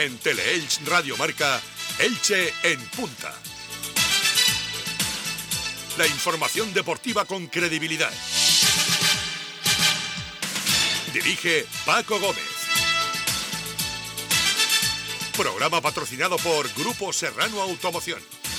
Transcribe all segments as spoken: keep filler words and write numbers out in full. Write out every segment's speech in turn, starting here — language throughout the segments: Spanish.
En Teleelch Radio Marca, Elche en punta. La información deportiva con credibilidad. Dirige Paco Gómez. Programa patrocinado por Grupo Serrano Automoción.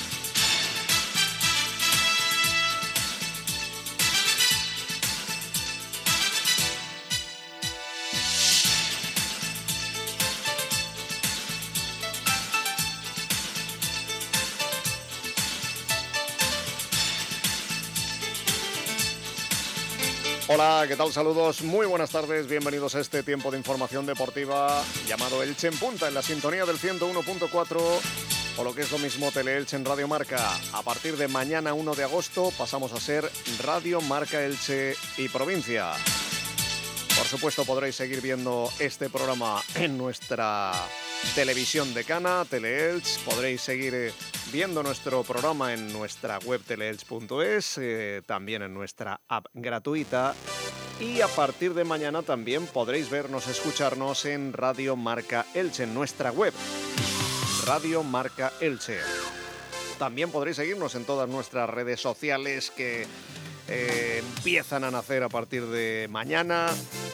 Hola, ¿qué tal? Saludos, muy buenas tardes, bienvenidos a este tiempo de información deportiva llamado Elche en Punta, en la sintonía del ciento uno punto cuatro o lo que es lo mismo Teleelch en Radio Marca. A partir de mañana uno de agosto pasamos a ser Radio Marca Elche y Provincia. Por supuesto podréis seguir viendo este programa en nuestra televisión decana, Teleelch. Podréis seguir viendo nuestro programa en nuestra web teleelch punto es, eh, también en nuestra app gratuita. Y a partir de mañana también podréis vernos, escucharnos en Radio Marca Elche, en nuestra web, Radio Marca Elche. También podréis seguirnos en todas nuestras redes sociales que eh, empiezan a nacer a partir de mañana.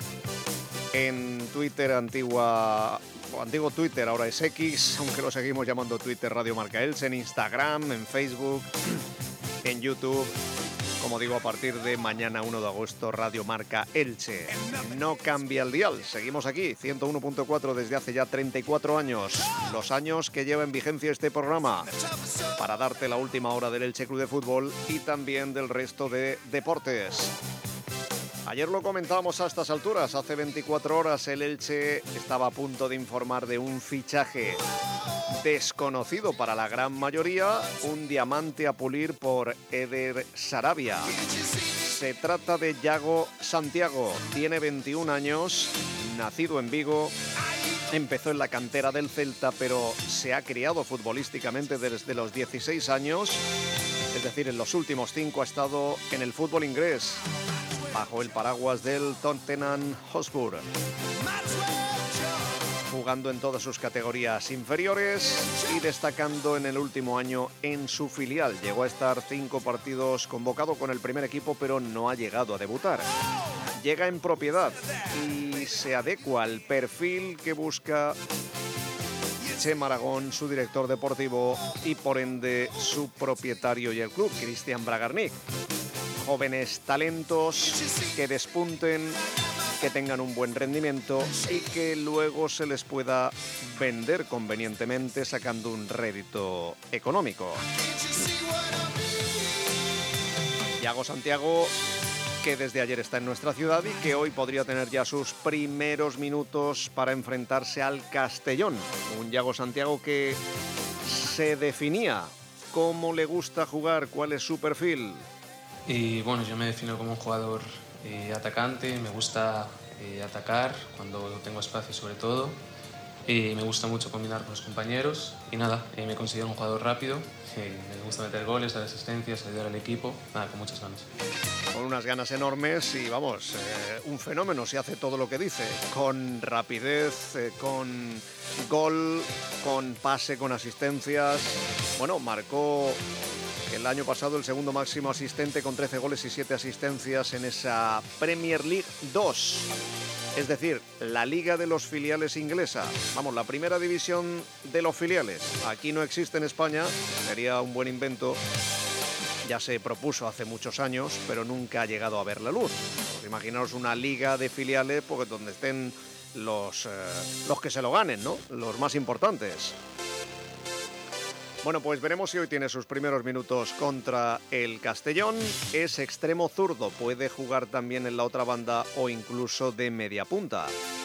En Twitter, antigua... o antiguo Twitter, ahora es X, aunque lo seguimos llamando Twitter Radio Marca Elche, en Instagram, en Facebook, en YouTube. Como digo, a partir de mañana uno de agosto, Radio Marca Elche. No cambia el dial, seguimos aquí, ciento uno punto cuatro desde hace ya treinta y cuatro años. Los años que lleva en vigencia este programa, para darte la última hora del Elche Club de Fútbol y también del resto de deportes. Ayer lo comentábamos a estas alturas, hace veinticuatro horas el Elche estaba a punto de informar de un fichaje desconocido para la gran mayoría, un diamante a pulir por Eder Sarabia. Se trata de Yago Santiago, tiene veintiún años, nacido en Vigo, empezó en la cantera del Celta, pero se ha criado futbolísticamente desde los dieciséis años, es decir, en los últimos cinco ha estado en el fútbol inglés, bajo el paraguas del Tottenham Hotspur, jugando en todas sus categorías inferiores y destacando en el último año en su filial. Llegó a estar cinco partidos convocado con el primer equipo, pero no ha llegado a debutar. Llega en propiedad y se adecua al perfil que busca Chema Aragón, su director deportivo y por ende su propietario y el club, Cristian Bragarnik. Jóvenes talentos que despunten, que tengan un buen rendimiento y que luego se les pueda vender convenientemente sacando un rédito económico. Yago Santiago, que desde ayer está en nuestra ciudad y que hoy podría tener ya sus primeros minutos para enfrentarse al Castellón. Un Yago Santiago que se definía cómo le gusta jugar, cuál es su perfil. Y bueno, yo me defino como un jugador eh, atacante, me gusta eh, atacar cuando tengo espacio sobre todo, y me gusta mucho combinar con los compañeros y nada, eh, me considero un jugador rápido, eh, me gusta meter goles, dar asistencias, ayudar al equipo, nada, con muchas ganas. Con unas ganas enormes y vamos, eh, un fenómeno, se hace todo lo que dice, con rapidez, eh, con gol, con pase, con asistencias. Bueno, marcó el año pasado el segundo máximo asistente con trece goles y siete asistencias en esa Premier League dos. Es decir, la liga de los filiales inglesa. Vamos, la primera división de los filiales. Aquí no existe en España, sería un buen invento. Ya se propuso hace muchos años, pero nunca ha llegado a ver la luz. Pues imaginaos una liga de filiales porque donde estén los, eh, los que se lo ganen, ¿no? Los más importantes. Bueno, pues veremos si hoy tiene sus primeros minutos contra el Castellón. Es extremo zurdo, puede jugar también en la otra banda o incluso de media punta.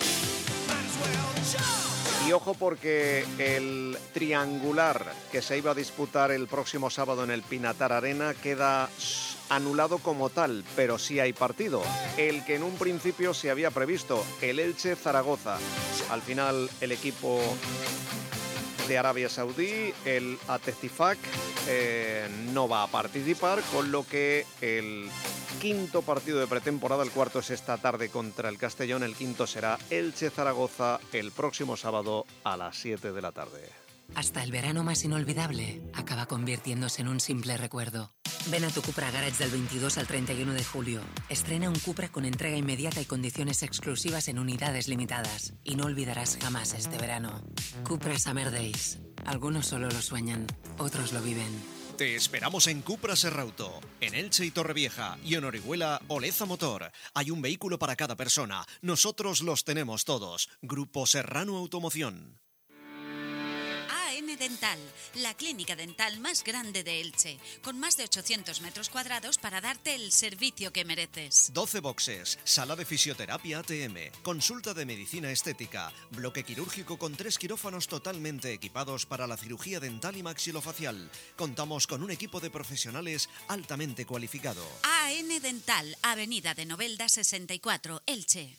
Y ojo porque el triangular que se iba a disputar el próximo sábado en el Pinatar Arena queda anulado como tal, pero sí hay partido. El que en un principio se había previsto, el Elche-Zaragoza. Al final el equipo de Arabia Saudí, el Al-Ettifaq, eh, no va a participar, con lo que el quinto partido de pretemporada, el cuarto es esta tarde contra el Castellón, el quinto será Elche-Zaragoza el próximo sábado a las siete de la tarde. Hasta el verano más inolvidable acaba convirtiéndose en un simple recuerdo. Ven a tu Cupra Garage del veintidós al treinta y uno de julio. Estrena un Cupra con entrega inmediata y condiciones exclusivas en unidades limitadas. Y no olvidarás jamás este verano. Cupra Summer Days. Algunos solo lo sueñan, otros lo viven. Te esperamos en Cupra Serrauto, en Elche y Torrevieja, y en Orihuela, Oleza Motor. Hay un vehículo para cada persona. Nosotros los tenemos todos. Grupo Serrano Automoción. A N Dental, la clínica dental más grande de Elche, con más de ochocientos metros cuadrados para darte el servicio que mereces. doce boxes, sala de fisioterapia A T M, consulta de medicina estética, bloque quirúrgico con tres quirófanos totalmente equipados para la cirugía dental y maxilofacial. Contamos con un equipo de profesionales altamente cualificado. A N Dental, Avenida de Novelda sesenta y cuatro, Elche.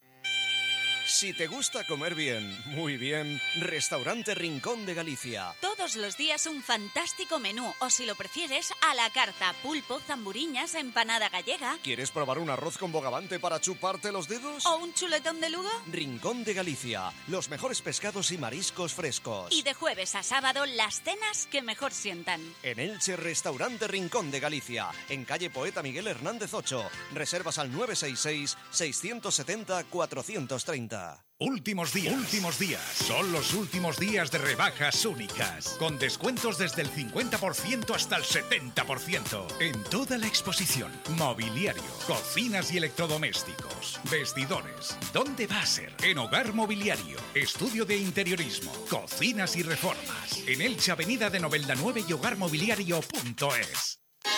Si te gusta comer bien, muy bien, Restaurante Rincón de Galicia. Todos los días un fantástico menú, o si lo prefieres, a la carta, pulpo, zamburiñas, empanada gallega. ¿Quieres probar un arroz con bogavante para chuparte los dedos? ¿O un chuletón de Lugo? Rincón de Galicia, los mejores pescados y mariscos frescos. Y de jueves a sábado, las cenas que mejor sientan. En Elche, Restaurante Rincón de Galicia, en calle Poeta Miguel Hernández ocho. Reservas al nueve seis seis, seis siete cero, cuatro tres cero. Últimos días, últimos días. Son los últimos días de rebajas únicas. Con descuentos desde el cincuenta por ciento hasta el setenta por ciento. En toda la exposición. Mobiliario, cocinas y electrodomésticos, vestidores. ¿Dónde va a ser? En Hogar Mobiliario. Estudio de interiorismo, cocinas y reformas. En Elche, Avenida de Novelda nueve y hogar mobiliario punto es.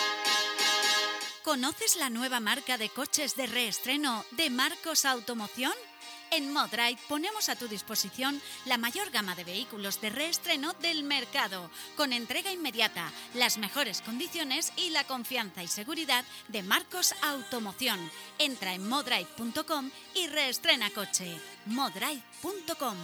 ¿Conoces la nueva marca de coches de reestreno de Marcos Automoción? En Modrite ponemos a tu disposición la mayor gama de vehículos de reestreno del mercado, con entrega inmediata, las mejores condiciones y la confianza y seguridad de Marcos Automoción. Entra en modrite punto com y reestrena coche. modrite punto com.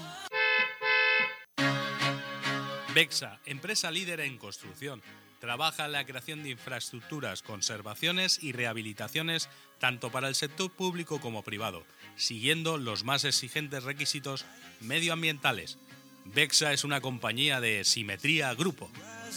Bexa, empresa líder en construcción. Trabaja en la creación de infraestructuras, conservaciones y rehabilitaciones tanto para el sector público como privado, siguiendo los más exigentes requisitos medioambientales. Bexa es una compañía de Simetría Grupo.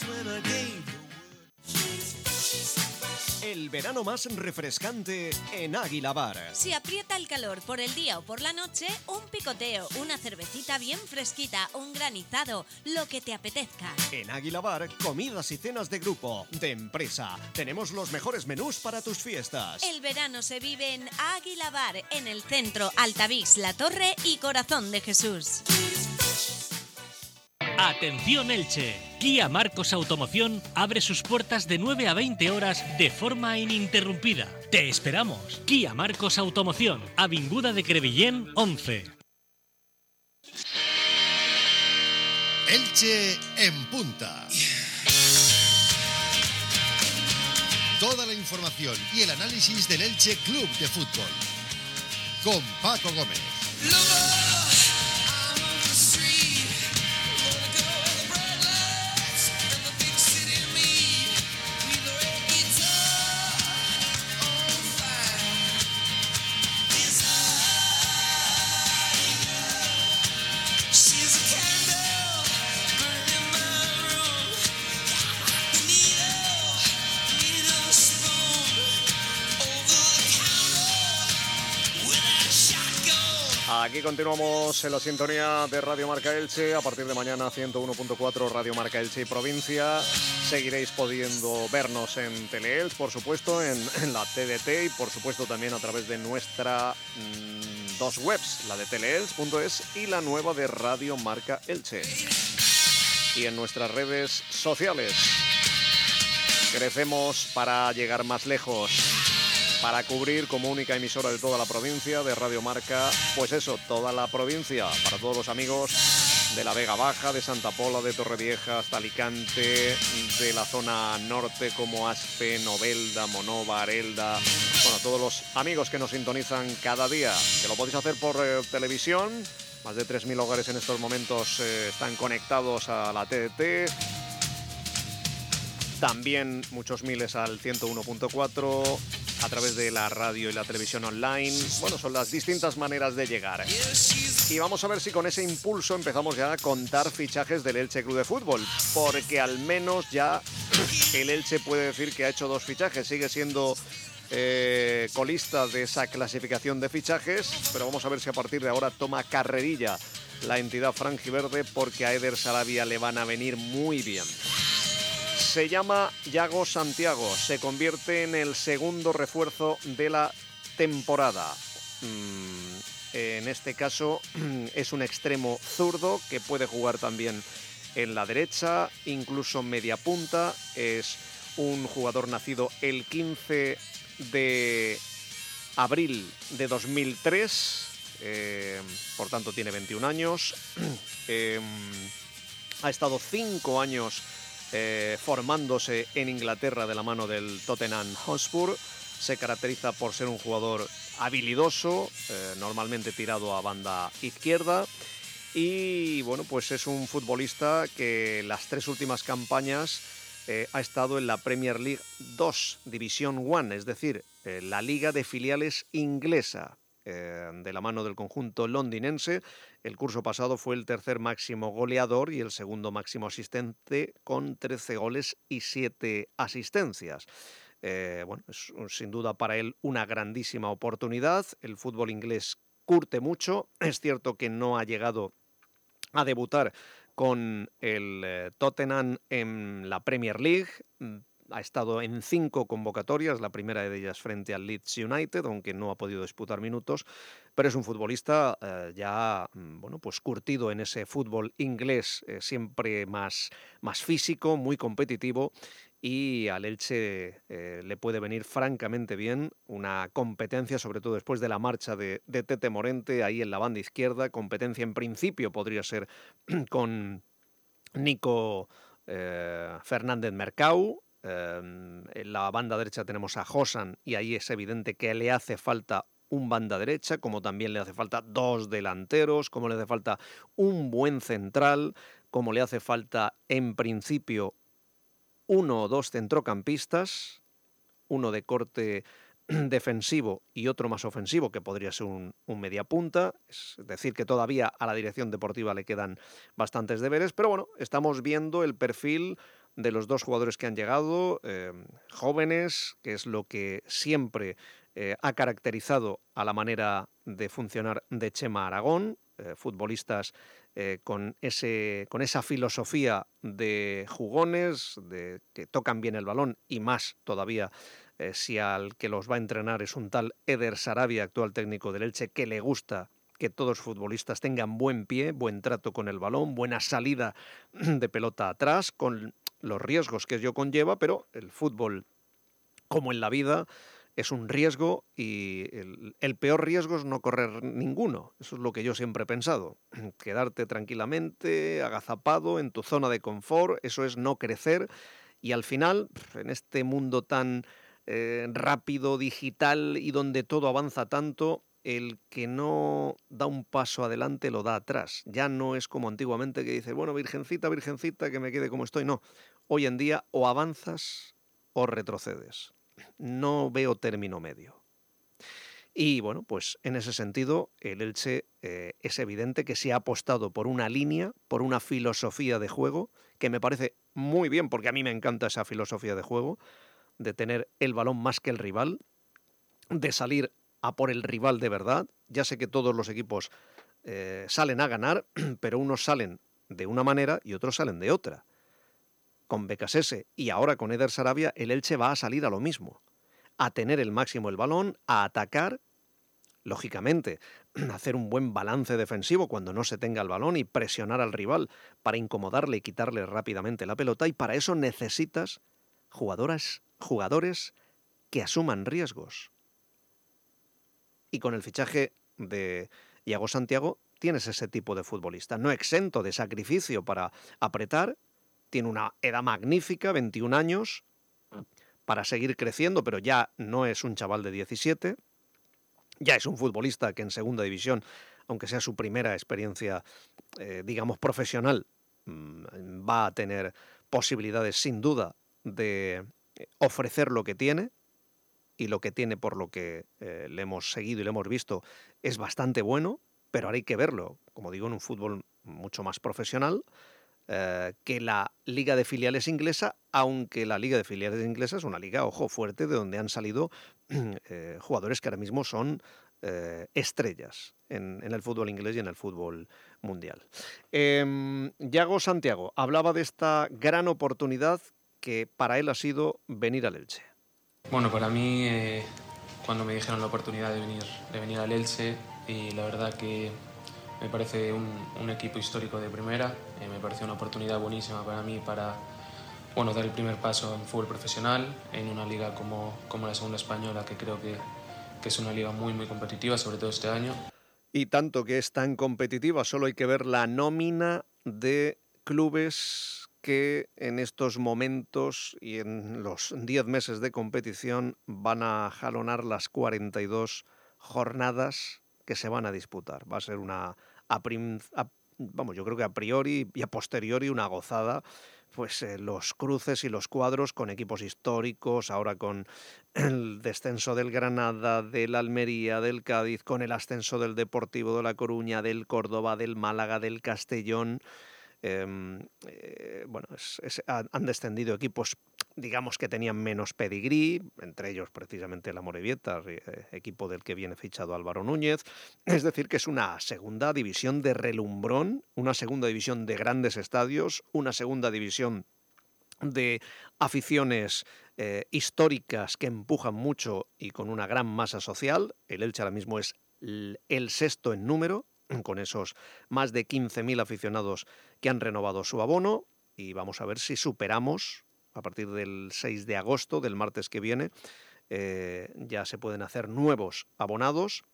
El verano más refrescante en Águila Bar. Si aprieta el calor por el día o por la noche, un picoteo, una cervecita bien fresquita, un granizado, lo que te apetezca. En Águila Bar, comidas y cenas de grupo, de empresa. Tenemos los mejores menús para tus fiestas. El verano se vive en Águila Bar, en el centro, Altavix, La Torre y Corazón de Jesús. Atención Elche, Kia Marcos Automoción abre sus puertas de nueve a veinte horas de forma ininterrumpida. Te esperamos. Kia Marcos Automoción, Avinguda de Crevillén once. Elche en punta. Toda la información y el análisis del Elche Club de Fútbol. Con Paco Gómez. Aquí continuamos en la sintonía de Radio Marca Elche. A partir de mañana, ciento uno punto cuatro Radio Marca Elche y provincia. Seguiréis pudiendo vernos en Teleelch, por supuesto, en, en la T D T y por supuesto también a través de nuestra mmm, dos webs, la de teleelch punto es y la nueva de Radio Marca Elche. Y en nuestras redes sociales. Crecemos para llegar más lejos. Para cubrir como única emisora de toda la provincia de Radio Marca, pues eso, toda la provincia, para todos los amigos de la Vega Baja, de Santa Pola, de Torrevieja, hasta Alicante, de la zona norte como Aspe, Novelda, Monova, Arelda, bueno, todos los amigos que nos sintonizan cada día, que lo podéis hacer por eh, televisión, Más de tres mil hogares en estos momentos eh, están conectados a la T D T. También muchos miles al ciento uno punto cuatro a través de la radio y la televisión online. Bueno, son las distintas maneras de llegar. Y vamos a ver si con ese impulso empezamos ya a contar fichajes del Elche Club de Fútbol, porque al menos ya el Elche puede decir que ha hecho dos fichajes. Sigue siendo eh, colista de esa clasificación de fichajes, pero vamos a ver si a partir de ahora toma carrerilla la entidad franjiverde, porque a Eder Sarabia le van a venir muy bien. Se llama Yago Santiago, se convierte en el segundo refuerzo de la temporada. Mm, en este caso es un extremo zurdo que puede jugar también en la derecha, incluso media punta. Es un jugador nacido el quince de abril de dos mil tres, eh, por tanto tiene veintiún años. Eh, ha estado cinco años Eh, formándose en Inglaterra de la mano del Tottenham Hotspur. Se caracteriza por ser un jugador habilidoso, eh, normalmente tirado a banda izquierda, y bueno, pues es un futbolista que las tres últimas campañas eh, ha estado en la Premier League dos, División uno, es decir, eh, la liga de filiales inglesa. Eh, de la mano del conjunto londinense. El curso pasado fue el tercer máximo goleador y el segundo máximo asistente, con trece goles y siete asistencias. Eh, bueno, es sin duda para él una grandísima oportunidad. El fútbol inglés curte mucho. Es cierto que no ha llegado a debutar con el eh, Tottenham en la Premier League. Ha estado en cinco convocatorias, la primera de ellas frente al Leeds United, aunque no ha podido disputar minutos, pero es un futbolista eh, ya bueno, pues curtido en ese fútbol inglés, eh, siempre más, más físico, muy competitivo, y al Elche eh, le puede venir francamente bien una competencia, sobre todo después de la marcha de, de Tete Morente, ahí en la banda izquierda. Competencia en principio podría ser con Nico eh, Fernández Mercau. En la banda derecha tenemos a Josan, y ahí es evidente que le hace falta un banda derecha, como también le hace falta dos delanteros, como le hace falta un buen central, como le hace falta en principio uno o dos centrocampistas, uno de corte defensivo y otro más ofensivo, que podría ser un, un mediapunta. Es decir, que todavía a la dirección deportiva le quedan bastantes deberes, pero bueno, estamos viendo el perfil de los dos jugadores que han llegado, eh, jóvenes, que es lo que siempre eh, ha caracterizado a la manera de funcionar de Chema Aragón, eh, futbolistas eh, con, ese, con esa filosofía de jugones, de que tocan bien el balón, y más todavía eh, si al que los va a entrenar es un tal Eder Sarabia, actual técnico del Elche, que le gusta que todos los futbolistas tengan buen pie, buen trato con el balón, buena salida de pelota atrás, con los riesgos que ello conlleva, pero el fútbol, como en la vida, es un riesgo, y el, el peor riesgo es no correr ninguno. Eso es lo que yo siempre he pensado. Quedarte tranquilamente, agazapado en tu zona de confort, eso es no crecer, y al final, en este mundo tan eh, rápido, digital, y donde todo avanza tanto, el que no da un paso adelante lo da atrás. Ya no es como antiguamente, que dices, bueno, virgencita, virgencita, que me quede como estoy. No, hoy en día o avanzas o retrocedes. No veo término medio. Y bueno, pues en ese sentido el Elche eh, es evidente que se ha apostado por una línea, por una filosofía de juego, que me parece muy bien, porque a mí me encanta esa filosofía de juego, de tener el balón más que el rival, de salir a por el rival de verdad. Ya sé que todos los equipos eh, salen a ganar, pero unos salen de una manera y otros salen de otra. Con Becasese y ahora con Eder Sarabia, el Elche va a salir a lo mismo, a tener el máximo el balón, a atacar, lógicamente, hacer un buen balance defensivo cuando no se tenga el balón y presionar al rival para incomodarle y quitarle rápidamente la pelota, y para eso necesitas jugadoras, jugadores que asuman riesgos. Y con el fichaje de Yago Santiago tienes ese tipo de futbolista, no exento de sacrificio para apretar, tiene una edad magnífica, veintiún años, para seguir creciendo, pero ya no es un chaval de diecisiete, ya es un futbolista que en segunda división aunque sea su primera experiencia, eh, digamos, profesional, mmm, va a tener posibilidades sin duda de ofrecer lo que tiene, y lo que tiene, por lo que eh, le hemos seguido y le hemos visto, es bastante bueno, pero ahora hay que verlo, como digo, en un fútbol mucho más profesional eh, que la liga de filiales inglesa, aunque la liga de filiales inglesa es una liga, ojo, fuerte, de donde han salido eh, jugadores que ahora mismo son eh, estrellas en, en el fútbol inglés y en el fútbol mundial. Eh, Yago Santiago hablaba de esta gran oportunidad que para él ha sido venir al Elche. Bueno, para mí, eh, cuando me dijeron la oportunidad de venir, de venir al Elche, y la verdad que me parece un, un equipo histórico de primera, eh, me parece una oportunidad buenísima para mí para, bueno, dar el primer paso en fútbol profesional, en una liga como, como la Segunda Española, que creo que, que es una liga muy, muy competitiva, sobre todo este año. Y tanto que es tan competitiva, solo hay que ver la nómina de clubes que en estos momentos y en los diez meses de competición van a jalonar las cuarenta y dos jornadas que se van a disputar. Va a ser una, a prim, a, vamos, yo creo que a priori y a posteriori una gozada, pues eh, los cruces y los cuadros con equipos históricos, ahora con el descenso del Granada, del Almería, del Cádiz, con el ascenso del Deportivo de La Coruña, del Córdoba, del Málaga, del Castellón. Eh, eh, bueno, es, es, han descendido equipos, digamos, que tenían menos pedigrí, entre ellos precisamente el Amorebieta, eh, equipo del que viene fichado Álvaro Núñez. Es decir, que es una segunda división de relumbrón, una segunda división de grandes estadios, una segunda división de aficiones eh, históricas que empujan mucho y con una gran masa social. El Elche ahora mismo es el, el sexto en número, con esos más de quince mil aficionados que han renovado su abono, y vamos a ver si superamos, a partir del seis de agosto, del martes que viene, eh, ya se pueden hacer nuevos abonados,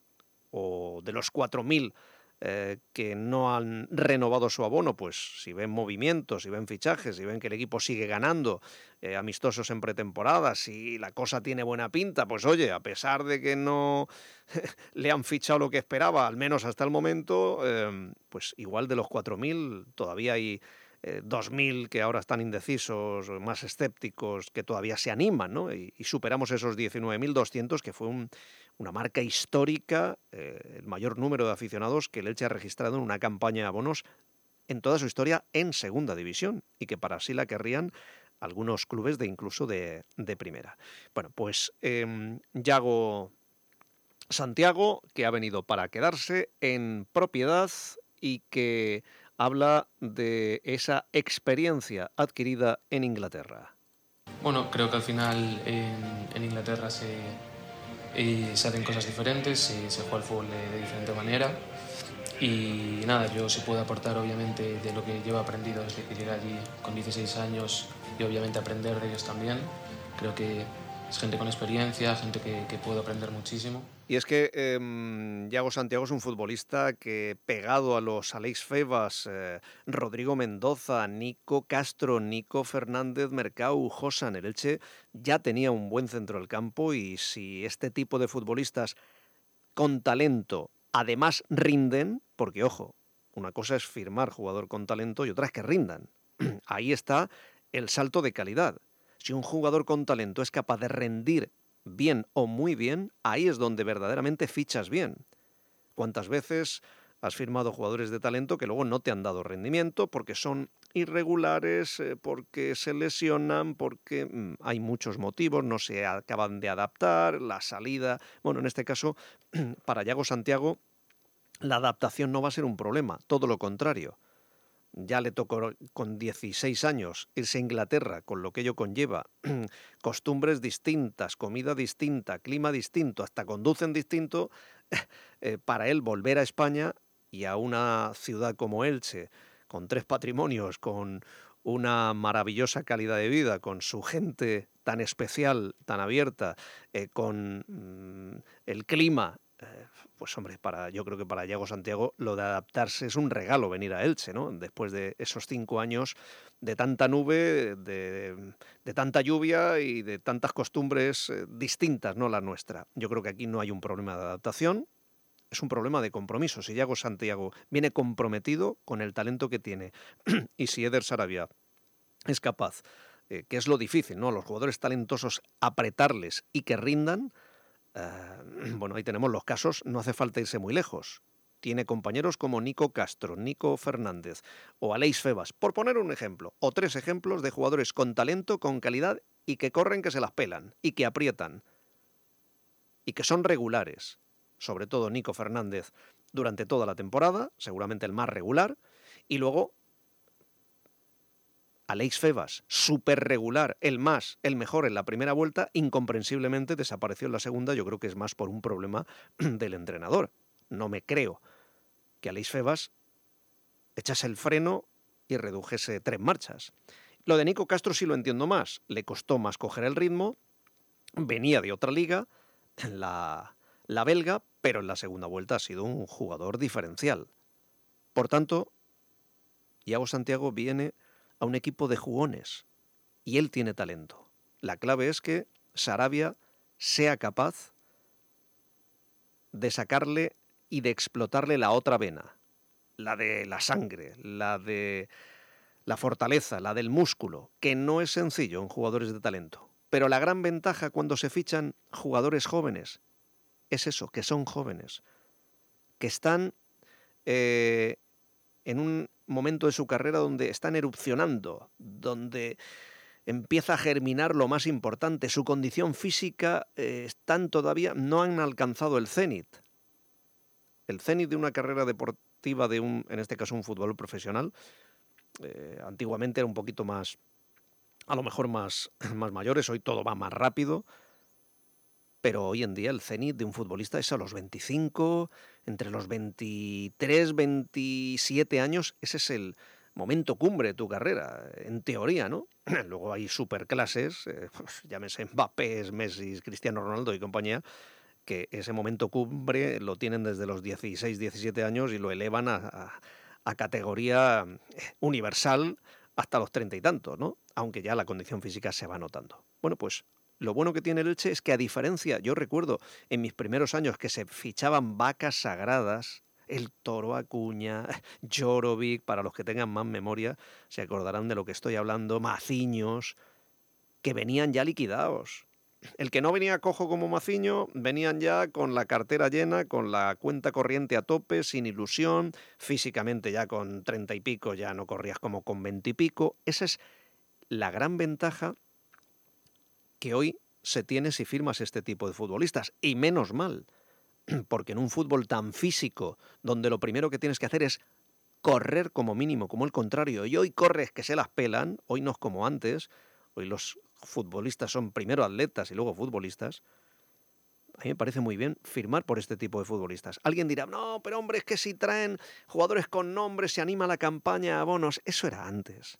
o de los cuatro mil eh, que no han renovado su abono, pues si ven movimientos, si ven fichajes, si ven que el equipo sigue ganando, eh, amistosos en pretemporada, si la cosa tiene buena pinta, pues oye, a pesar de que no le han fichado lo que esperaba, al menos hasta el momento, eh, pues igual de los cuatro mil todavía hay eh, dos mil que ahora están indecisos, más escépticos, que todavía se animan, ¿no? Y, y superamos esos diecinueve mil doscientos, que fue un, una marca histórica, eh, el mayor número de aficionados que el Elche ha registrado en una campaña de abonos en toda su historia en segunda división, y que para sí la querrían algunos clubes de incluso de, de primera. Bueno, pues eh, Yago Santiago, que ha venido para quedarse en propiedad y que habla de esa experiencia adquirida en Inglaterra. Bueno, creo que al final en, en Inglaterra se, eh, se hacen cosas diferentes, se, se juega el fútbol de, de diferente manera, y nada, yo sí puedo aportar obviamente de lo que llevo aprendido desde que llegué allí con dieciséis años, y obviamente aprender de ellos también. Creo que es gente con experiencia, gente que, que puedo aprender muchísimo. Y es que eh, Yago Santiago es un futbolista que, pegado a los Aleix Febas, eh, Rodrigo Mendoza, Nico Castro, Nico Fernández Mercau, Josan, el Elche ya tenía un buen centro del campo, y si este tipo de futbolistas con talento además rinden, porque ojo, una cosa es firmar jugador con talento y otra es que rindan. Ahí está el salto de calidad. Si un jugador con talento es capaz de rendir bien o muy bien, ahí es donde verdaderamente fichas bien. ¿Cuántas veces has firmado jugadores de talento que luego no te han dado rendimiento porque son irregulares, eh, porque se lesionan, porque mmm, hay muchos motivos, no se acaban de adaptar, la salida? Bueno, en este caso, para Yago Santiago, la adaptación no va a ser un problema, todo lo contrario. Ya le tocó con dieciséis años irse a Inglaterra, con lo que ello conlleva, costumbres distintas, comida distinta, clima distinto, hasta conducen distinto. Eh, para él volver a España y a una ciudad como Elche, con tres patrimonios, con una maravillosa calidad de vida, con su gente tan especial, tan abierta, eh, con mmm, el clima, eh, pues hombre, para, yo creo que para Yago Santiago lo de adaptarse es un regalo, venir a Elche, ¿no? Después de esos cinco años de tanta nube, de, de tanta lluvia y de tantas costumbres eh, distintas, no la nuestra. Yo creo que aquí no hay un problema de adaptación. es un problema de compromiso. Si Yago Santiago viene comprometido con el talento que tiene y si Eder Sarabia es capaz, eh, que es lo difícil, ¿no? A los jugadores talentosos apretarles y que rindan, eh, bueno, ahí tenemos los casos, no hace falta irse muy lejos. Tiene compañeros como Nico Castro, Nico Fernández o Aleix Febas, por poner un ejemplo, o tres ejemplos de jugadores con talento, con calidad y que corren, que se las pelan y que aprietan y que son regulares. Sobre todo Nico Fernández durante toda la temporada, seguramente el más regular, y luego Aleix Febas, súper regular, el más, el mejor en la primera vuelta, incomprensiblemente desapareció en la segunda. Yo creo que es más por un problema del entrenador. No me creo que Aleix Febas echase el freno y redujese tres marchas. Lo de Nico Castro sí lo entiendo más. Le costó más coger el ritmo, venía de otra liga, la, la belga, pero en la segunda vuelta ha sido un jugador diferencial. Por tanto, Yago Santiago viene a un equipo de jugones y él tiene talento. La clave es que Sarabia sea capaz de sacarle y de explotarle la otra vena, la de la sangre, la de la fortaleza, la del músculo, que no es sencillo en jugadores de talento. Pero la gran ventaja cuando se fichan jugadores jóvenes es eso, que son jóvenes, que están eh, en un momento de su carrera donde están erupcionando, donde empieza a germinar lo más importante. Su condición física eh, están todavía, no han alcanzado el cenit. El cenit de una carrera deportiva de un, en este caso un futbolista profesional, eh, antiguamente era un poquito más, a lo mejor más, más mayores, hoy todo va más rápido, pero hoy en día el cenit de un futbolista es a los veinticinco, entre los veintitrés, veintisiete años, ese es el momento cumbre de tu carrera, en teoría, ¿no? Luego hay superclases, eh, pues, llámese Mbappé, Messi, Cristiano Ronaldo y compañía, que ese momento cumbre lo tienen desde los dieciséis, diecisiete años y lo elevan a, a, a categoría universal hasta los treinta y tantos, ¿no? Aunque ya la condición física se va notando. Bueno, pues lo bueno que tiene el Elche es que, a diferencia, yo recuerdo en mis primeros años que se fichaban vacas sagradas, el Toro Acuña, Jorovic, para los que tengan más memoria, se acordarán de lo que estoy hablando, Maciños, que venían ya liquidados. El que no venía cojo como Maciño, venían ya con la cartera llena, con la cuenta corriente a tope, sin ilusión, físicamente ya con treinta y pico, ya no corrías como con veinte y pico. Esa es la gran ventaja que hoy se tiene si firmas este tipo de futbolistas. Y menos mal, porque en un fútbol tan físico, donde lo primero que tienes que hacer es correr como mínimo, como el contrario, y hoy corres que se las pelan, hoy no es como antes, hoy los futbolistas son primero atletas y luego futbolistas. A mí me parece muy bien firmar por este tipo de futbolistas. Alguien dirá, no, pero hombre, es que si traen jugadores con nombres, se anima la campaña a bonos. Eso era antes.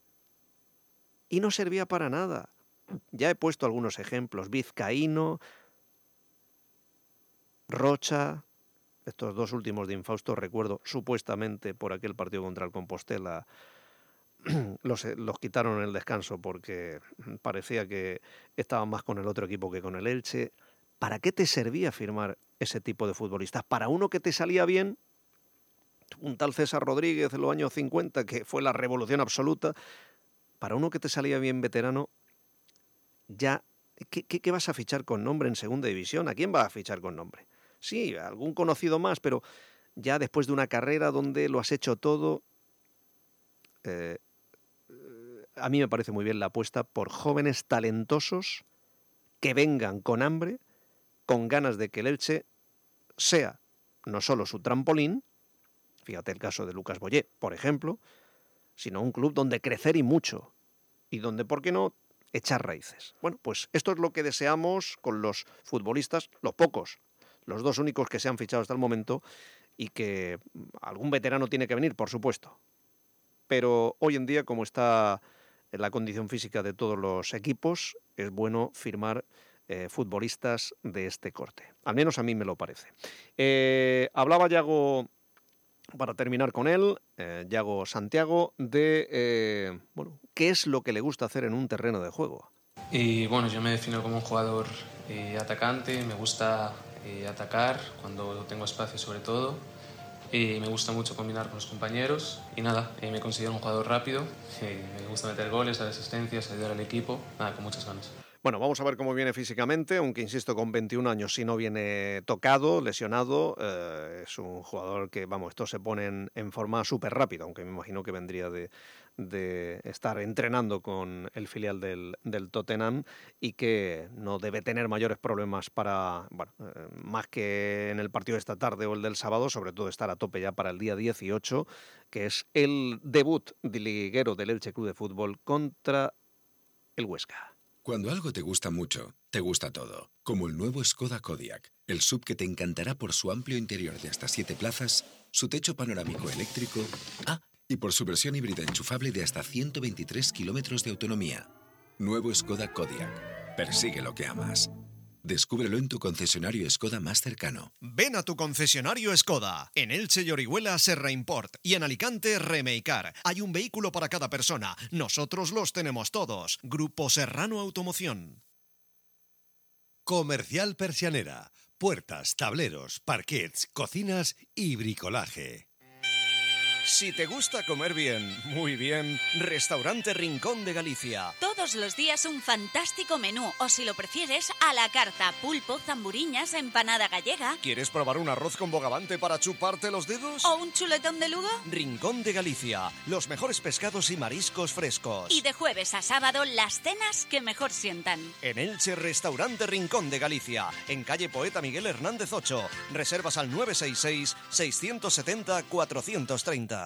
Y no servía para nada. Ya he puesto algunos ejemplos. Vizcaíno, Rocha, estos dos últimos de infausto, recuerdo, supuestamente por aquel partido contra el Compostela, los, los quitaron en el descanso porque parecía que estaban más con el otro equipo que con el Elche. ¿Para qué te servía firmar ese tipo de futbolistas? Para uno que te salía bien, un tal César Rodríguez en los años cincuenta, que fue la revolución absoluta, para uno que te salía bien veterano, ya, ¿qué, qué, qué vas a fichar con nombre en segunda división? ¿A quién vas a fichar con nombre? Sí, algún conocido más, pero ya después de una carrera donde lo has hecho todo, eh, a mí me parece muy bien la apuesta por jóvenes talentosos que vengan con hambre, con ganas de que el Elche sea no solo su trampolín, fíjate el caso de Lucas Boyé, por ejemplo, sino un club donde crecer y mucho, y donde, ¿por qué no?, echar raíces. Bueno, pues esto es lo que deseamos con los futbolistas, los pocos, los dos únicos que se han fichado hasta el momento, y que algún veterano tiene que venir, por supuesto. Pero hoy en día, como está la condición física de todos los equipos, es bueno firmar eh, futbolistas de este corte. Al menos a mí me lo parece. Eh, hablaba Yago, para terminar con él, eh, Yago Santiago, de eh, bueno, qué es lo que le gusta hacer en un terreno de juego. Y bueno, yo me defino como un jugador eh, atacante, me gusta eh, atacar cuando tengo espacio sobre todo. Eh, me gusta mucho combinar con los compañeros y nada, eh, me considero un jugador rápido, eh, me gusta meter goles, dar asistencias, ayudar al equipo, nada, con muchas ganas. Bueno, vamos a ver cómo viene físicamente, aunque insisto, con veintiún años, si no viene tocado, lesionado, eh, es un jugador que, vamos, esto se pone en, en forma súper rápida, aunque me imagino que vendría de, de estar entrenando con el filial del, del Tottenham y que no debe tener mayores problemas para, bueno, eh, más que en el partido de esta tarde o el del sábado, sobre todo estar a tope ya para el día dieciocho, que es el debut de liguero del Elche Club de Fútbol contra el Huesca. Cuando algo te gusta mucho, te gusta todo. Como el nuevo Skoda Kodiaq, el S U V que te encantará por su amplio interior de hasta siete plazas, su techo panorámico eléctrico, ah, y por su versión híbrida enchufable de hasta ciento veintitrés kilómetros de autonomía. Nuevo Skoda Kodiaq. Persigue lo que amas. Descúbrelo en tu concesionario Skoda más cercano. Ven a tu concesionario Skoda. En Elche y Orihuela, Serra Import. Y en Alicante, Remeicar. Hay un vehículo para cada persona. Nosotros los tenemos todos. Grupo Serrano Automoción. Comercial Persianera. Puertas, tableros, parquets, cocinas y bricolaje. Si te gusta comer bien, muy bien, Restaurante Rincón de Galicia. Todos los días un fantástico menú, o si lo prefieres, a la carta, pulpo, zamburiñas, empanada gallega. ¿Quieres probar un arroz con bogavante para chuparte los dedos? ¿O un chuletón de Lugo? Rincón de Galicia, los mejores pescados y mariscos frescos. Y de jueves a sábado, las cenas que mejor sientan. En Elche, Restaurante Rincón de Galicia, en calle Poeta Miguel Hernández ocho. Reservas al nueve seis seis, seis siete cero, cuatro tres cero.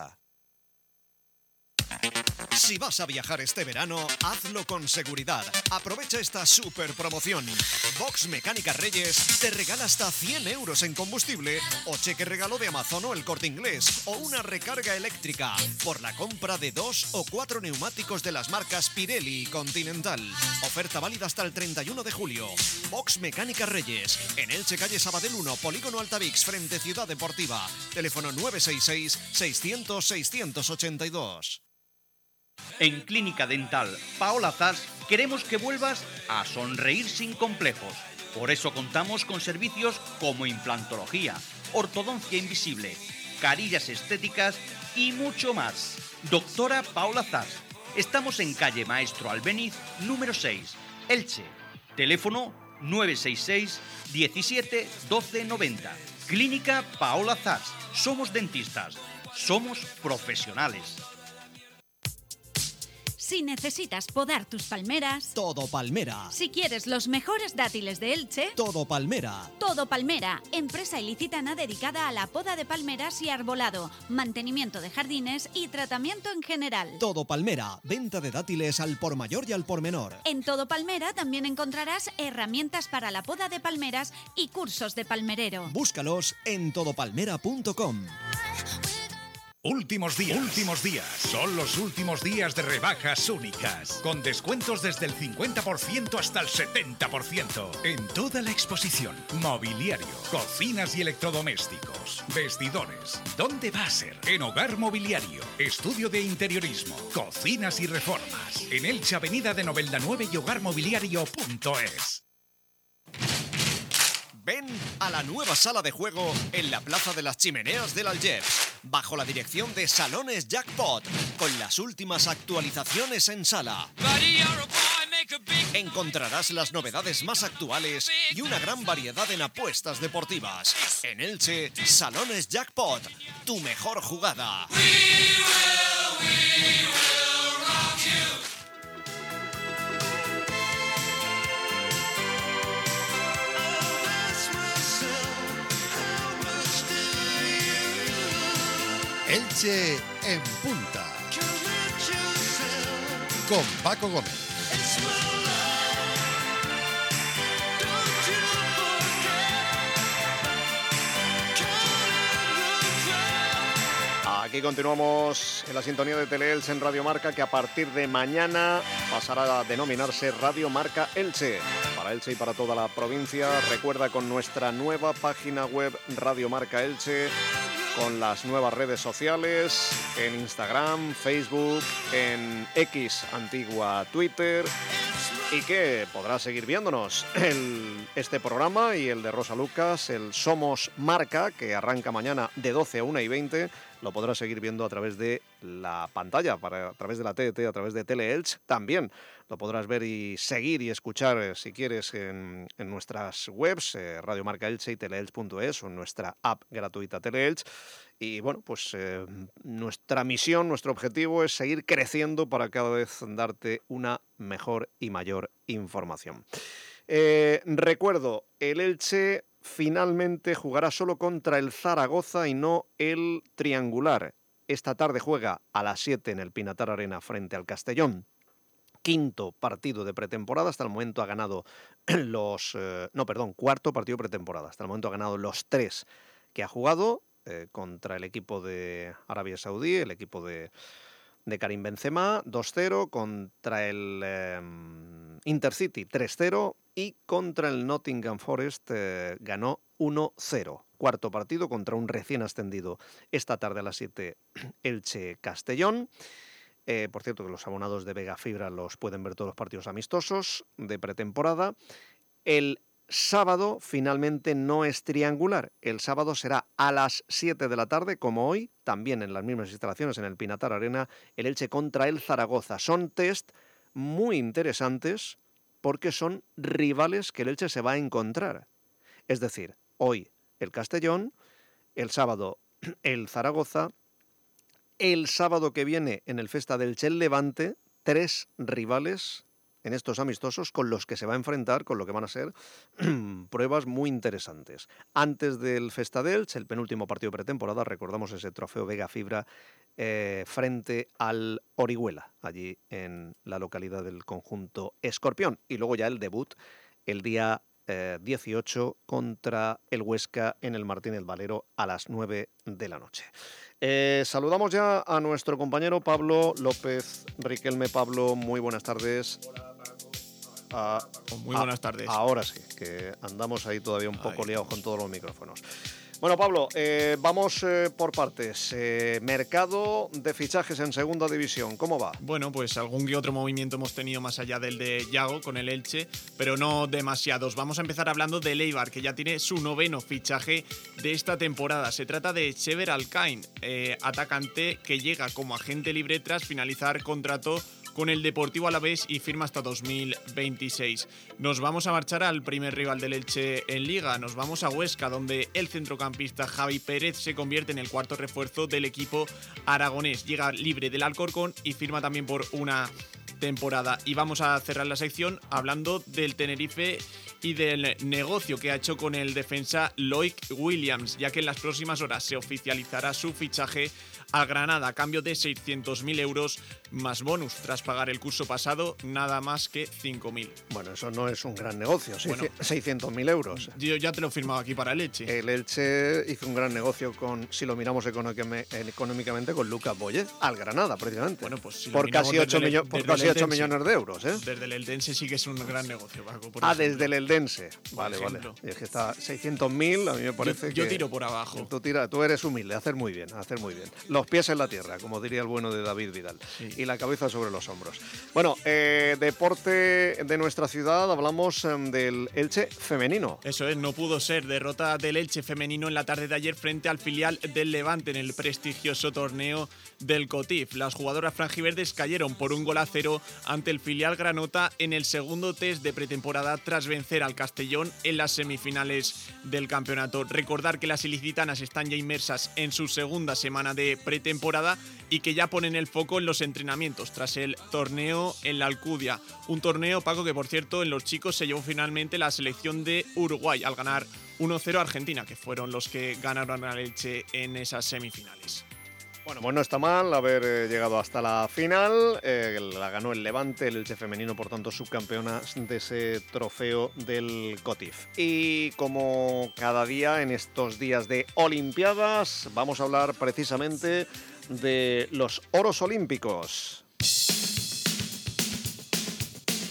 Si vas a viajar este verano, hazlo con seguridad. Aprovecha esta super promoción. Box Mecánica Reyes te regala hasta cien euros en combustible o cheque regalo de Amazon o El Corte Inglés o una recarga eléctrica por la compra de dos o cuatro neumáticos de las marcas Pirelli y Continental. Oferta válida hasta el treinta y uno de julio. Box Mecánica Reyes, en Elche, calle Sabadell uno, Polígono Altavix, frente Ciudad Deportiva. Teléfono nueve seis seis, seiscientos, seiscientos ochenta y dos. En Clínica Dental Paola Zas queremos que vuelvas a sonreír sin complejos. Por eso contamos con servicios como implantología, ortodoncia invisible, carillas estéticas y mucho más. Doctora Paola Zas. Estamos en calle Maestro Albéniz, número seis, Elche. Teléfono nueve seis seis, diecisiete, doce, noventa. Clínica Paola Zas. Somos dentistas. Somos profesionales. Si necesitas podar tus palmeras, Todo Palmera. si quieres los mejores dátiles de Elche, Todo Palmera. Todo Palmera, empresa ilicitana dedicada a la poda de palmeras y arbolado, mantenimiento de jardines y tratamiento en general. Todo Palmera. Venta de dátiles al por mayor y al por menor. En Todo Palmera también encontrarás herramientas para la poda de palmeras y cursos de palmerero. Búscalos en todo palmera punto com. Últimos días, últimos días, son los últimos días de rebajas únicas, con descuentos desde el cincuenta por ciento hasta el setenta por ciento en toda la exposición. Mobiliario, cocinas y electrodomésticos, vestidores. ¿Dónde va a ser? En Hogar Mobiliario, estudio de interiorismo, cocinas y reformas. En Elche, Avenida de Novelda nueve y hogar mobiliario punto es. Ven a la nueva sala de juego en la Plaza de las Chimeneas del Algeps, bajo la dirección de Salones Jackpot, con las últimas actualizaciones en sala. Encontrarás las novedades más actuales y una gran variedad en apuestas deportivas. En Elche, Salones Jackpot, tu mejor jugada. Elche en punta. Con Paco Gómez. Aquí continuamos en la sintonía de Tele-Elche en Radio Marca, que a partir de mañana pasará a denominarse Radio Marca Elche. Para Elche y para toda la provincia. Recuerda, con nuestra nueva página web Radio Marca Elche, con las nuevas redes sociales, en Instagram, Facebook, en X, antigua Twitter, y que podrás seguir viéndonos el, este programa y el de Rosa Lucas, el Somos Marca, que arranca mañana de doce a una y veinte, lo podrás seguir viendo a través de la pantalla, para, a través de la T D T, a través de Teleelch. También lo podrás ver y seguir y escuchar, eh, si quieres, en, en nuestras webs, eh, Radio Marca Elche y teleelch punto es, o en nuestra app gratuita Teleelch. Y bueno, pues eh, nuestra misión, nuestro objetivo es seguir creciendo para cada vez darte una mejor y mayor información. Eh, recuerdo, el Elche finalmente jugará solo contra el Zaragoza y no el triangular. Esta tarde juega a las siete en el Pinatar Arena frente al Castellón. Quinto partido de pretemporada, hasta el momento ha ganado los... Eh, no, perdón, cuarto partido de pretemporada. Hasta el momento ha ganado los tres que ha jugado eh, contra el equipo de Arabia Saudí, el equipo de, de Karim Benzema, dos cero, contra el eh, Intercity, tres cero, y contra el Nottingham Forest eh, ganó uno cero. Cuarto partido contra un recién ascendido esta tarde a las siete, Elche Castellón. Eh, por cierto, que los abonados de Vega Fibra los pueden ver todos los partidos amistosos de pretemporada. El sábado finalmente no es triangular. El sábado será a las siete de la tarde, como hoy, también en las mismas instalaciones en el Pinatar Arena, el Elche contra el Zaragoza. Son test muy interesantes porque son rivales que el Elche se va a encontrar. Es decir, hoy el Castellón, el sábado el Zaragoza, el sábado que viene en el Festa del Elche el Levante, tres rivales en estos amistosos con los que se va a enfrentar, con lo que van a ser pruebas muy interesantes. Antes del Festa del Elche, el penúltimo partido de pretemporada, recordamos ese trofeo Vega Fibra eh, frente al Orihuela, allí en la localidad del conjunto Escorpión. Y luego ya el debut el día eh, dieciocho contra el Huesca en el Martínez Valero a las nueve de la noche. Eh, saludamos ya a nuestro compañero Pablo López Riquelme. Pablo, muy buenas tardes. Hola, Paco. Ah, muy buenas tardes. Ah, ahora sí, que andamos ahí todavía un poco Ay. liados con todos los micrófonos. Bueno, Pablo, eh, vamos eh, por partes. Eh, mercado de fichajes en segunda división, ¿cómo va? Bueno, pues algún que otro movimiento hemos tenido más allá del de Yago con el Elche, pero no demasiados. Vamos a empezar hablando de Eibar, que ya tiene su noveno fichaje de esta temporada. Se trata de Chever Alcain, eh, atacante que llega como agente libre tras finalizar contrato con el Deportivo Alavés y firma hasta dos mil veintiséis. Nos vamos a marchar al primer rival del Elche en Liga. Nos vamos a Huesca, donde el centrocampista Javi Pérez se convierte en el cuarto refuerzo del equipo aragonés. Llega libre del Alcorcón y firma también por una temporada. Y vamos a cerrar la sección hablando del Tenerife y del negocio que ha hecho con el defensa Loic Williams, ya que en las próximas horas se oficializará su fichaje al Granada a cambio de seiscientos mil euros más bonus. Tras pagar el curso pasado, nada más que cinco mil. Bueno, eso no es un gran negocio, bueno, seiscientos mil euros. Yo ya te lo he firmado aquí para el Elche. El Elche hizo un gran negocio, con, si lo miramos económicamente, con Lucas Boyez al Granada, precisamente. Bueno, pues si por casi ocho, millo por casi ocho millones de euros. ¿eh? Desde el Eldense sí que es un gran negocio, Paco. Por ah, ejemplo. desde el Eldense. Vale, vale. Y es que está seiscientos mil, a mí me parece yo, que... Yo tiro por abajo. Tú, tira, tú eres humilde, hacer muy bien, hacer muy bien. Los pies en la tierra, como diría el bueno de David Vidal. Sí. Y la cabeza sobre los hombros. Bueno, eh, deporte de nuestra ciudad, hablamos eh, del Elche femenino. Eso es, no pudo ser. Derrota del Elche femenino en la tarde de ayer frente al filial del Levante en el prestigioso torneo del Cotif. Las jugadoras franjiverdes cayeron por un gol a cero ante el filial granota en el segundo test de pretemporada tras vencer al Castellón en las semifinales del campeonato. Recordar que las ilicitanas están ya inmersas en su segunda semana de pretemporada y que ya ponen el foco en los entrenamientos tras el torneo en la Alcudia. Un torneo, Paco, que por cierto en los chicos se llevó finalmente la selección de Uruguay al ganar uno cero a Argentina, que fueron los que ganaron al Elche en esas semifinales. Bueno, pues no está mal haber eh, llegado hasta la final. Eh, la ganó el Levante, el Elche femenino, por tanto, subcampeona de ese trofeo del Cotif. Y como cada día en estos días de Olimpiadas, vamos a hablar precisamente de los oros olímpicos.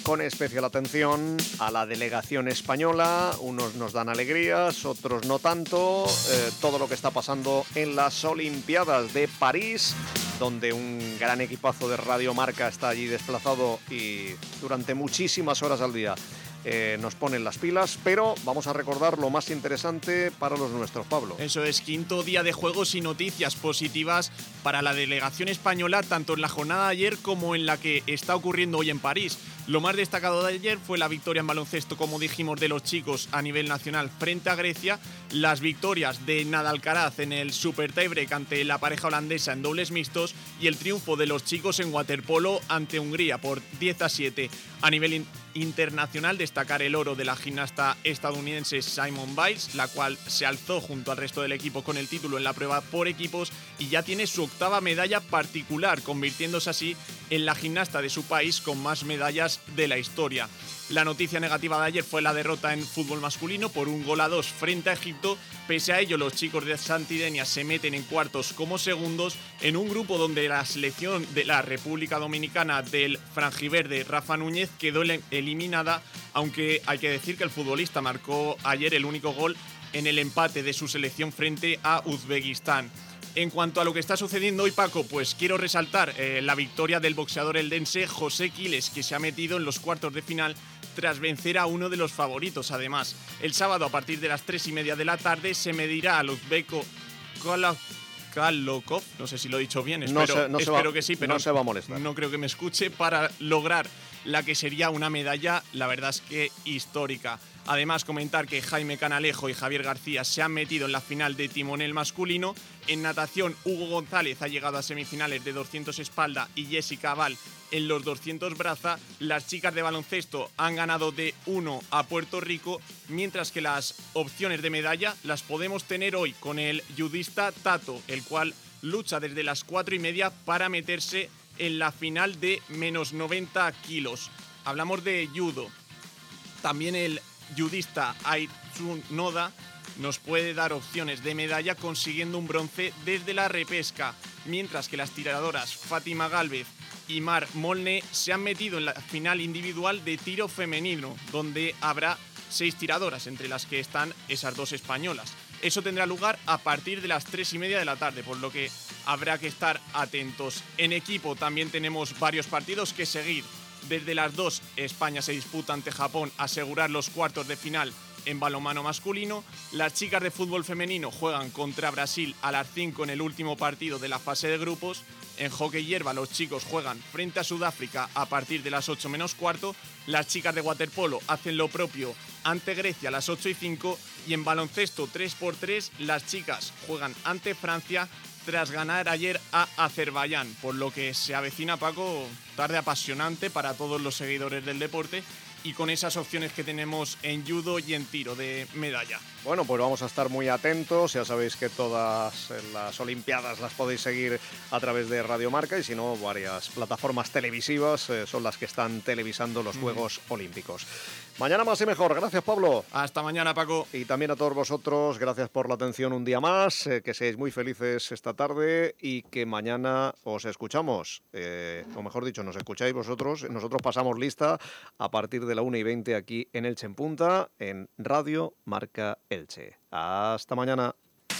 con especial atención a la delegación española. Unos nos dan alegrías, otros no tanto. Eh, todo lo que está pasando en las Olimpiadas de París, donde un gran equipazo de Radio Marca está allí desplazado y durante muchísimas horas al día Eh, nos ponen las pilas, pero vamos a recordar lo más interesante para los nuestros, Pablo. Eso es, quinto día de juegos y noticias positivas para la delegación española, tanto en la jornada de ayer como en la que está ocurriendo hoy en París. Lo más destacado de ayer fue la victoria en baloncesto, como dijimos, de los chicos a nivel nacional frente a Grecia, las victorias de Nadal Alcaraz en el Super Tiebreak ante la pareja holandesa en dobles mixtos y el triunfo de los chicos en waterpolo ante Hungría por diez a siete. A nivel in- internacional, destacar el oro de la gimnasta estadounidense Simone Biles, la cual se alzó junto al resto del equipo con el título en la prueba por equipos y ya tiene su octava medalla particular, convirtiéndose así en la gimnasta de su país con más medallas de la historia. La noticia negativa de ayer fue la derrota en fútbol masculino por un gol a dos frente a Egipto. Pese a ello, los chicos de Santidenia se meten en cuartos como segundos en un grupo donde la selección de la República Dominicana del franjiverde Rafa Núñez quedó eliminada, aunque hay que decir que el futbolista marcó ayer el único gol en el empate de su selección frente a Uzbekistán. En cuanto a lo que está sucediendo hoy, Paco, pues quiero resaltar eh, la victoria del boxeador eldense José Quiles, que se ha metido en los cuartos de final tras vencer a uno de los favoritos. Además, el sábado a partir de las tres y media de la tarde se medirá al uzbeco Kalokov, no sé si lo he dicho bien, espero, no se, no espero se va, que sí, pero no se va a molestar. No creo que me escuche, para lograr la que sería una medalla, la verdad es que histórica. Además, comentar que Jaime Canalejo y Javier García se han metido en la final de timonel masculino. En natación, Hugo González ha llegado a semifinales de doscientos espalda y Jessica Val en los doscientos braza. Las chicas de baloncesto han ganado de uno a Puerto Rico, mientras que las opciones de medalla las podemos tener hoy con el judista Tato, el cual lucha desde las cuatro y media para meterse en la final de menos noventa kilos. Hablamos de judo. También el judista Aitsun Noda nos puede dar opciones de medalla consiguiendo un bronce desde la repesca, mientras que las tiradoras Fátima Gálvez y Mar Molne se han metido en la final individual de tiro femenino, donde habrá seis tiradoras, entre las que están esas dos españolas. Eso tendrá lugar a partir de las tres y media de la tarde, por lo que habrá que estar atentos. En equipo también tenemos varios partidos que seguir. Desde las dos, España se disputa ante Japón asegurar los cuartos de final en balonmano masculino. Las chicas de fútbol femenino juegan contra Brasil a las cinco en el último partido de la fase de grupos. En hockey hierba los chicos juegan frente a Sudáfrica a partir de las ocho menos cuarto. Las chicas de waterpolo hacen lo propio ante Grecia a las ocho y cinco. Y en baloncesto tres por tres las chicas juegan ante Francia tras ganar ayer a Azerbaiyán, por lo que se avecina, Paco, tarde apasionante para todos los seguidores del deporte y con esas opciones que tenemos en judo y en tiro de medalla. Bueno, pues vamos a estar muy atentos. Ya sabéis que todas las Olimpiadas las podéis seguir a través de Radio Marca y si no, varias plataformas televisivas eh, son las que están televisando los mm. Juegos Olímpicos. Mañana más y mejor. Gracias, Pablo. Hasta mañana, Paco. Y también a todos vosotros, gracias por la atención un día más, eh, que seáis muy felices esta tarde y que mañana os escuchamos, eh, o mejor dicho, nos escucháis vosotros. Nosotros pasamos lista a partir de la una y veinte aquí en Elche en Punta, en Radio Marca Elche. Hasta mañana.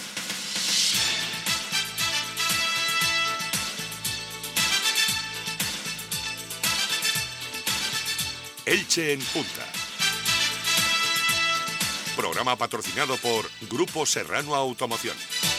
Elche en Punta. Programa patrocinado por Grupo Serrano Automoción.